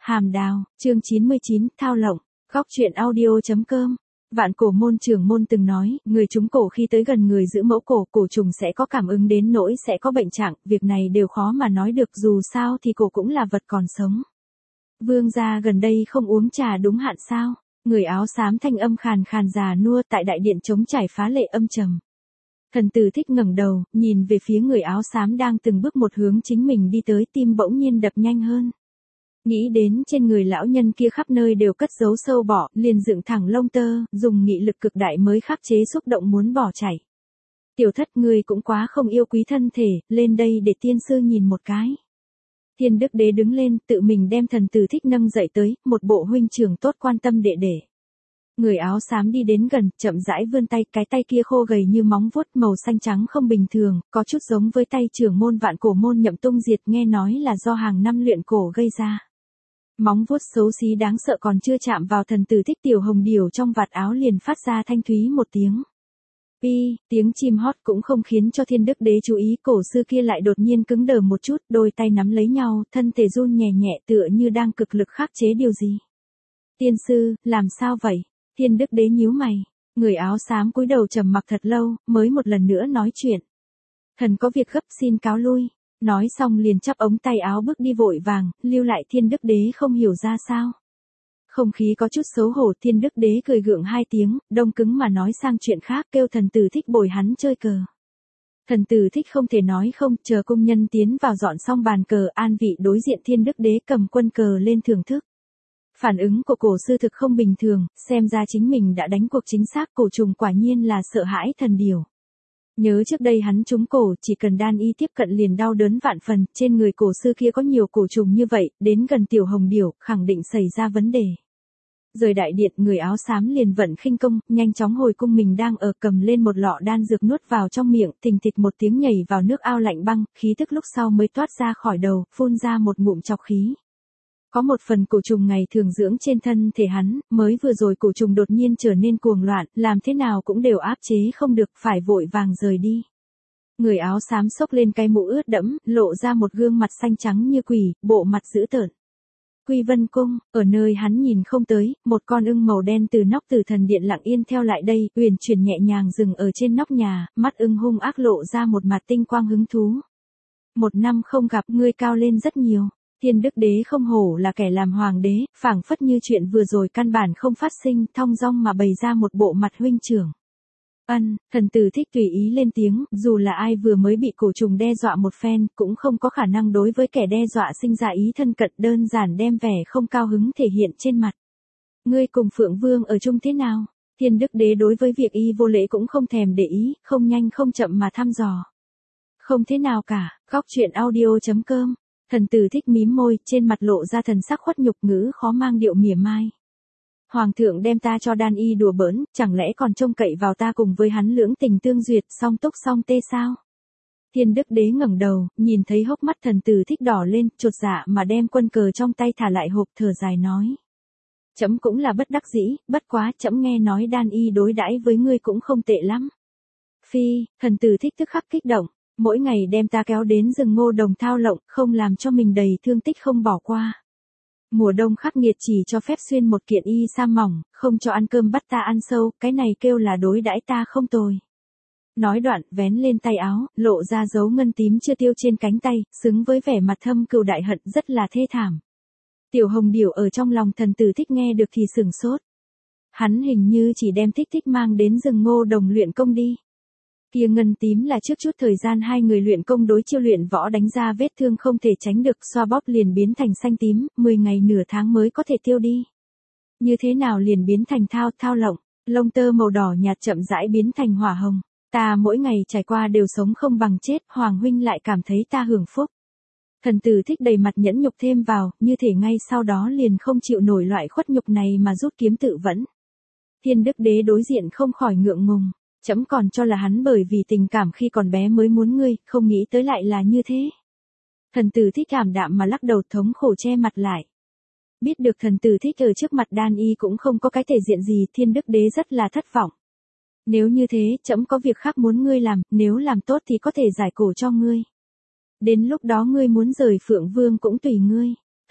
Hàm Đào, chương 99, Thao Lộng, góc truyện audio.com. Vạn Cổ môn trưởng môn từng nói, người trúng cổ khi tới gần người giữ mẫu cổ, cổ trùng sẽ có cảm ứng đến nỗi sẽ có bệnh trạng, việc này đều khó mà nói được, dù sao thì cổ cũng là vật còn sống. Vương gia gần đây không uống trà đúng hạn sao? Người áo xám thanh âm khàn khàn già nua tại đại điện trống trải phá lệ âm trầm. Thần Tử Thích ngẩng đầu, nhìn về phía người áo xám đang từng bước một hướng chính mình đi tới, tim bỗng nhiên đập nhanh hơn. Nghĩ đến trên người lão nhân kia khắp nơi đều cất giấu sâu bọ, liền dựng thẳng lông tơ, dùng nghị lực cực đại mới khắc chế xúc động muốn bỏ chạy. Tiểu Thất, ngươi cũng quá không yêu quý thân thể, lên đây để tiên sư nhìn một cái. Thiên Đức Đế đứng lên, tự mình đem Thần Tử Thích nâng dậy tới, một bộ huynh trưởng tốt quan tâm đệ đệ. Người áo xám đi đến gần, chậm rãi vươn tay, cái tay kia khô gầy như móng vuốt, màu xanh trắng không bình thường, có chút giống với tay trưởng môn Vạn Cổ môn Nhậm Tung Diệt, nghe nói là do hàng năm luyện cổ gây ra. Móng vuốt xấu xí đáng sợ còn chưa chạm vào Thần Tử Thích, tiểu hồng điểu trong vạt áo liền phát ra thanh thúy một tiếng. Pi, tiếng chim hót cũng không khiến cho Thiên Đức Đế chú ý, cổ sư kia lại đột nhiên cứng đờ một chút, đôi tay nắm lấy nhau, thân thể run nhẹ nhẹ tựa như đang cực lực khắc chế điều gì. Tiên sư, làm sao vậy? Thiên Đức Đế nhíu mày, người áo xám cúi đầu trầm mặc thật lâu, mới một lần nữa nói chuyện. Thần có việc gấp xin cáo lui. Nói xong liền chắp ống tay áo bước đi vội vàng, lưu lại Thiên Đức Đế không hiểu ra sao. Không khí có chút xấu hổ, Thiên Đức Đế cười gượng hai tiếng, đông cứng mà nói sang chuyện khác, kêu Thần Tử Thích bồi hắn chơi cờ. Thần Tử Thích không thể nói không, chờ công nhân tiến vào dọn xong bàn cờ, an vị đối diện Thiên Đức Đế, cầm quân cờ lên thưởng thức. Phản ứng của cổ sư thực không bình thường, xem ra chính mình đã đánh cuộc chính xác, cổ trùng quả nhiên là sợ hãi thần điều. Nhớ trước đây hắn trúng cổ, chỉ cần đan y tiếp cận liền đau đớn vạn phần, trên người cổ sư kia có nhiều cổ trùng như vậy, đến gần tiểu hồng điểu, khẳng định xảy ra vấn đề. Rời đại điện, người áo xám liền vận khinh công, nhanh chóng hồi cung mình đang ở, cầm lên một lọ đan dược nuốt vào trong miệng, thình thịch một tiếng nhảy vào nước ao lạnh băng, khí tức lúc sau mới toát ra khỏi đầu, phun ra một ngụm trọc khí. Có một phần cổ trùng ngày thường dưỡng trên thân thể hắn, mới vừa rồi cổ trùng đột nhiên trở nên cuồng loạn, làm thế nào cũng đều áp chế không được, phải vội vàng rời đi. Người áo xám xốc lên cái mũ ướt đẫm, lộ ra một gương mặt xanh trắng như quỷ, bộ mặt dữ tợn. Quy Vân Cung, ở nơi hắn nhìn không tới, một con ưng màu đen từ nóc Tử Thần Điện lặng yên theo lại đây, uyển chuyển nhẹ nhàng dừng ở trên nóc nhà, mắt ưng hung ác lộ ra một mặt tinh quang hứng thú. Một năm không gặp, ngươi cao lên rất nhiều. Thiên Đức Đế không hổ là kẻ làm hoàng đế, phảng phất như chuyện vừa rồi căn bản không phát sinh, thong dong mà bày ra một bộ mặt huynh trưởng. Thần Tử Thích tùy ý lên tiếng, dù là ai vừa mới bị cổ trùng đe dọa một phen, cũng không có khả năng đối với kẻ đe dọa sinh ra ý thân cận, đơn giản đem vẻ không cao hứng thể hiện trên mặt. Ngươi cùng Phượng Vương ở chung thế nào? Thiên Đức Đế đối với việc y vô lễ cũng không thèm để ý, không nhanh không chậm mà thăm dò. Không thế nào cả, góc truyện audio.com. Thần Tử Thích mím môi, trên mặt lộ ra thần sắc khuất nhục, ngữ khó mang điệu mỉa mai. Hoàng thượng đem ta cho đan y đùa bỡn, chẳng lẽ còn trông cậy vào ta cùng với hắn lưỡng tình tương duyệt, song túc song tê sao? Thiên Đức Đế ngẩng đầu, nhìn thấy hốc mắt Thần Tử Thích đỏ lên, chột dạ mà đem quân cờ trong tay thả lại hộp, thở dài nói. Chấm cũng là bất đắc dĩ, bất quá chấm nghe nói đan y đối đãi với ngươi cũng không tệ lắm. Phi, Thần Tử Thích tức khắc kích động. Mỗi ngày đem ta kéo đến rừng Ngô Đồng thao lộng, không làm cho mình đầy thương tích không bỏ qua. Mùa đông khắc nghiệt chỉ cho phép xuyên một kiện y sa mỏng, không cho ăn cơm bắt ta ăn sâu, cái này kêu là đối đãi ta không tồi. Nói đoạn, vén lên tay áo, lộ ra dấu ngân tím chưa tiêu trên cánh tay, xứng với vẻ mặt thâm cừu đại hận, rất là thê thảm. Tiểu hồng điểu ở trong lòng Thần Tử Thích nghe được thì sửng sốt. Hắn hình như chỉ đem Thích Thích mang đến rừng Ngô Đồng luyện công đi. Kia ngân tím là trước chút thời gian hai người luyện công đối chiêu luyện võ đánh ra vết thương không thể tránh được, xoa bóp liền biến thành xanh tím, 10 ngày nửa tháng mới có thể tiêu đi. Như thế nào liền biến thành thao lộng, lông tơ màu đỏ nhạt chậm rãi biến thành hỏa hồng. Ta mỗi ngày trải qua đều sống không bằng chết, Hoàng huynh lại cảm thấy ta hưởng phúc. Thần Tử Thích đầy mặt nhẫn nhục thêm vào, như thể ngay sau đó liền không chịu nổi loại khuất nhục này mà rút kiếm tự vẫn. Thiên Đức Đế đối diện không khỏi ngượng ngùng. Chấm còn cho là hắn bởi vì tình cảm khi còn bé mới muốn ngươi, không nghĩ tới lại là như thế. Thần Tử Thích cảm đạm mà lắc đầu, thống khổ che mặt lại. Biết được Thần Tử Thích ở trước mặt đan y cũng không có cái thể diện gì, Thiên Đức Đế rất là thất vọng. Nếu như thế, chấm có việc khác muốn ngươi làm, nếu làm tốt thì có thể giải cổ cho ngươi. Đến lúc đó ngươi muốn rời Phượng Vương cũng tùy ngươi.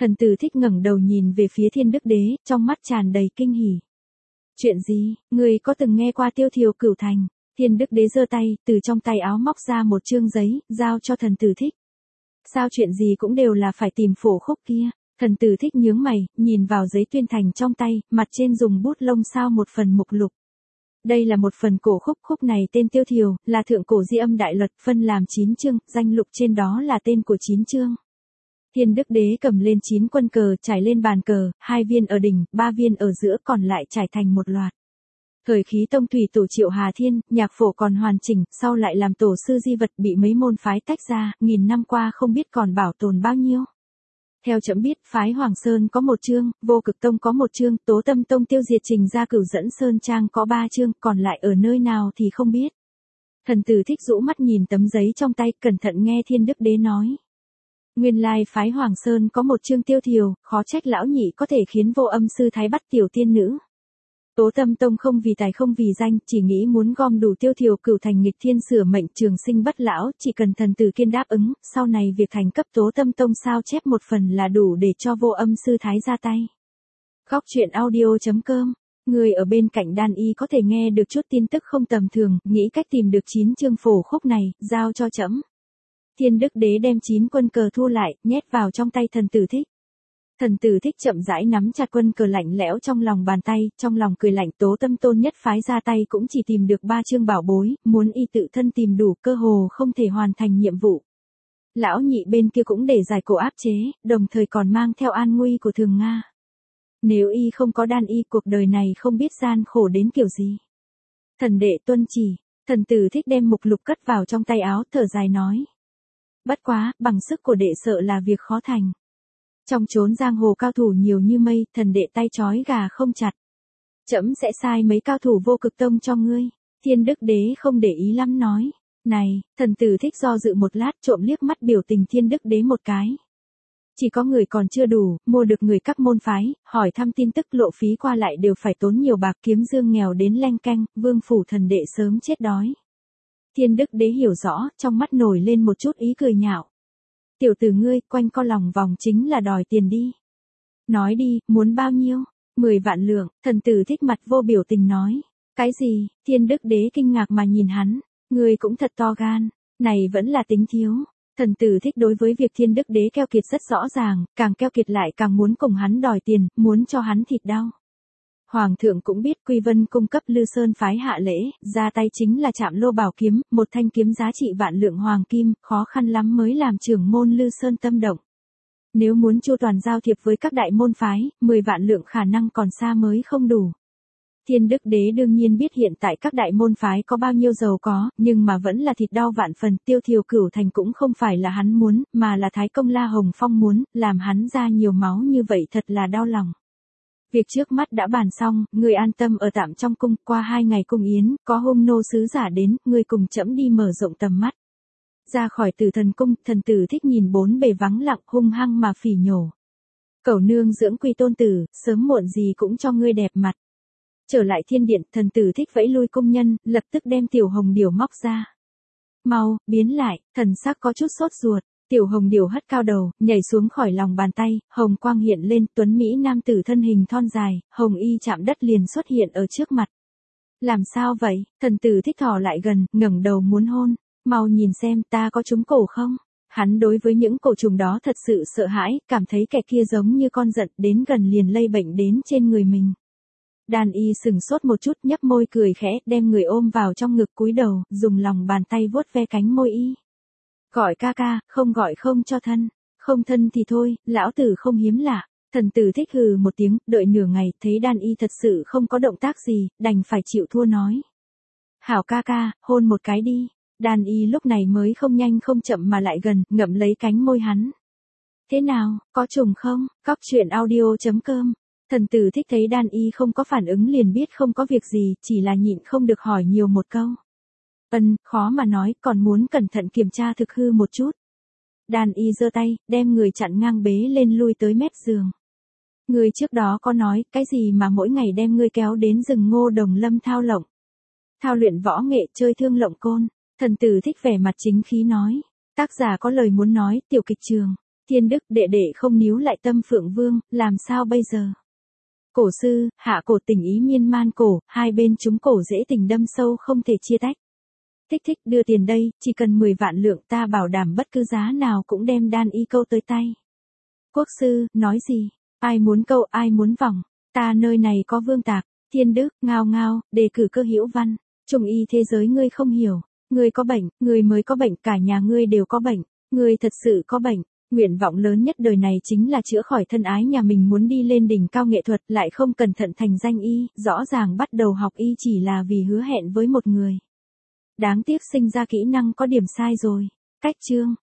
Thần tử thích ngẩng đầu nhìn về phía Thiên Đức Đế, trong mắt tràn đầy kinh hỉ. Chuyện gì, người có từng nghe qua Tiêu Thiều Cửu Thành? Thiên Đức Đế giơ tay, từ trong tay áo móc ra một chương giấy, giao cho thần tử thích. Sao chuyện gì cũng đều là phải tìm phổ khúc kia? Thần tử thích nhướng mày, nhìn vào giấy tuyên thành trong tay, mặt trên dùng bút lông sao một phần mục lục. Đây là một phần cổ khúc, khúc này tên Tiêu Thiều, là thượng cổ di âm đại luật, phân làm 9 chương, danh lục trên đó là tên của 9 chương. Thiên Đức Đế cầm lên 9 quân cờ, trải lên bàn cờ, 2 viên ở đỉnh, 3 viên ở giữa, còn lại trải thành một loạt. Thời khí tông thủy tổ Triệu Hà Thiên, nhạc phổ còn hoàn chỉnh, sau lại làm tổ sư di vật bị mấy môn phái tách ra, nghìn năm qua không biết còn bảo tồn bao nhiêu. Theo trẫm biết, phái Hoàng Sơn có 1 chương, Vô Cực Tông có 1 chương, Tố Tâm Tông tiêu diệt Trình Gia Cửu dẫn Sơn Trang có 3 chương, còn lại ở nơi nào thì không biết. Thần tử thích rũ mắt nhìn tấm giấy trong tay, cẩn thận nghe Thiên Đức Đế nói. Nguyên lai phái Hoàng Sơn có 1 chương Tiêu Thiều, khó trách lão nhị có thể khiến Vô Âm sư thái bắt tiểu tiên nữ. Tố Tâm Tông không vì tài không vì danh, chỉ nghĩ muốn gom đủ Tiêu Thiều Cửu thành nghịch thiên sửa mệnh trường sinh bất lão, chỉ cần thần tử kiên đáp ứng, sau này việc thành cấp Tố Tâm Tông sao chép một phần là đủ để cho Vô Âm sư thái ra tay. Góc truyện audio.com. Người ở bên cạnh Đan Y có thể nghe được chút tin tức không tầm thường, nghĩ cách tìm được 9 chương phổ khúc này, giao cho trẫm. Thiên Đức Đế đem 9 quân cờ thu lại, nhét vào trong tay thần tử thích. Thần tử thích chậm rãi nắm chặt quân cờ lạnh lẽo trong lòng bàn tay, trong lòng cười lạnh. Tố Tâm Tôn nhất phái ra tay cũng chỉ tìm được 3 chương bảo bối, muốn y tự thân tìm đủ cơ hồ không thể hoàn thành nhiệm vụ. Lão nhị bên kia cũng để giải cổ áp chế, đồng thời còn mang theo an nguy của Thường Nga. Nếu y không có Đan Y, cuộc đời này không biết gian khổ đến kiểu gì. Thần đệ tuân chỉ. Thần tử thích đem mục lục cất vào trong tay áo, thở dài nói. Bất quá, bằng sức của đệ sợ là việc khó thành. Trong chốn giang hồ cao thủ nhiều như mây, thần đệ tay trói gà không chặt. Trẫm sẽ sai mấy cao thủ Vô Cực Tông cho ngươi. Thiên Đức Đế không để ý lắm nói. Này, thần tử thích do dự một lát, trộm liếc mắt biểu tình Thiên Đức Đế một cái. Chỉ có người còn chưa đủ, mua được người các môn phái, hỏi thăm tin tức lộ phí qua lại đều phải tốn nhiều bạc, kiếm dương nghèo đến leng canh, vương phủ thần đệ sớm chết đói. Thiên Đức Đế hiểu rõ, trong mắt nổi lên một chút ý cười nhạo. Tiểu tử ngươi, quanh co lòng vòng chính là đòi tiền đi. Nói đi, muốn bao nhiêu? 10 vạn lượng, thần tử thích mặt vô biểu tình nói. Cái gì? Thiên Đức Đế kinh ngạc mà nhìn hắn. Ngươi cũng thật to gan, này vẫn là tính thiếu. Thần tử thích đối với việc Thiên Đức Đế keo kiệt rất rõ ràng, càng keo kiệt lại càng muốn cùng hắn đòi tiền, muốn cho hắn thịt đau. Hoàng thượng cũng biết Quy Vân cung cấp Lư Sơn phái hạ lễ, ra tay chính là Trạm Lô Bảo kiếm, một thanh kiếm giá trị vạn lượng hoàng kim, khó khăn lắm mới làm trưởng môn Lư Sơn tâm động. Nếu muốn chu toàn giao thiệp với các đại môn phái, 10 vạn lượng khả năng còn xa mới không đủ. Thiên Đức Đế đương nhiên biết hiện tại các đại môn phái có bao nhiêu giàu có, nhưng mà vẫn là thịt đau vạn phần. Tiêu Thiều Cửu thành cũng không phải là hắn muốn, mà là Thái Công La Hồng Phong muốn, làm hắn ra nhiều máu như vậy thật là đau lòng. Việc trước mắt đã bàn xong, người an tâm ở tạm trong cung, qua 2 ngày cung yến, có Hung nô sứ giả đến, người cùng trẫm đi mở rộng tầm mắt. Ra khỏi Tử Thần cung, thần tử thích nhìn bốn bề vắng lặng, hung hăng mà phỉ nhổ. Cẩu nương dưỡng Quy tôn tử, sớm muộn gì cũng cho ngươi đẹp mặt. Trở lại thiên điện, thần tử thích vẫy lui cung nhân, lập tức đem Tiểu Hồng Điểu móc ra. Mau, biến lại, thần sắc có chút sốt ruột. Tiểu Hồng Điểu hất cao đầu, nhảy xuống khỏi lòng bàn tay, hồng quang hiện lên, tuấn mỹ nam tử thân hình thon dài, hồng y chạm đất liền xuất hiện ở trước mặt. Làm sao vậy? Thần tử thích thò lại gần, ngẩng đầu muốn hôn. Mau nhìn xem, ta có trúng cổ không? Hắn đối với những cổ trùng đó thật sự sợ hãi, cảm thấy kẻ kia giống như con giận, đến gần liền lây bệnh đến trên người mình. Đan Y sừng sốt một chút, nhấp môi cười khẽ, đem người ôm vào trong ngực, cúi đầu, dùng lòng bàn tay vuốt ve cánh môi y. Gọi ca ca, không gọi không cho thân. Không thân thì thôi, lão tử không hiếm lạ. Thần tử thích hừ một tiếng, đợi nửa ngày, thấy Đan Y thật sự không có động tác gì, đành phải chịu thua nói. Hảo ca ca, hôn một cái đi. Đan Y lúc này mới không nhanh không chậm mà lại gần, ngậm lấy cánh môi hắn. Thế nào, có trùng không? Góc truyện audio.com. Thần tử thích thấy Đan Y không có phản ứng liền biết không có việc gì, chỉ là nhịn không được hỏi nhiều một câu. Khó mà nói, còn muốn cẩn thận kiểm tra thực hư một chút. Đan Y giơ tay, đem người chặn ngang bế lên lui tới mép giường. Người trước đó có nói, cái gì mà mỗi ngày đem ngươi kéo đến rừng Ngô Đồng Lâm thao lộng. Thao luyện võ nghệ, chơi thương lộng côn. Thần tử thích vẻ mặt chính khí nói. Tác giả có lời muốn nói, tiểu kịch trường. Thiên Đức đệ đệ không níu lại Tâm Phượng Vương, làm sao bây giờ? Cổ sư, hạ cổ tình ý miên man cổ, hai bên chúng cổ dễ tình đâm sâu không thể chia tách. Thích thích đưa tiền đây, chỉ cần 10 vạn lượng ta bảo đảm bất cứ giá nào cũng đem đan y câu tới tay. Quốc sư, nói gì? Ai muốn câu ai muốn vòng, ta nơi này có vương tạc. Thiên Đức, ngao ngao, đề cử Cơ Hữu Văn. Trung y thế giới ngươi không hiểu, ngươi có bệnh, ngươi mới có bệnh, cả nhà ngươi đều có bệnh, ngươi thật sự có bệnh. Nguyện vọng lớn nhất đời này chính là chữa khỏi thân ái nhà mình, muốn đi lên đỉnh cao nghệ thuật lại không cẩn thận thành danh y, rõ ràng bắt đầu học y chỉ là vì hứa hẹn với một người. Đáng tiếc sinh ra kỹ năng có điểm sai rồi. Cách chương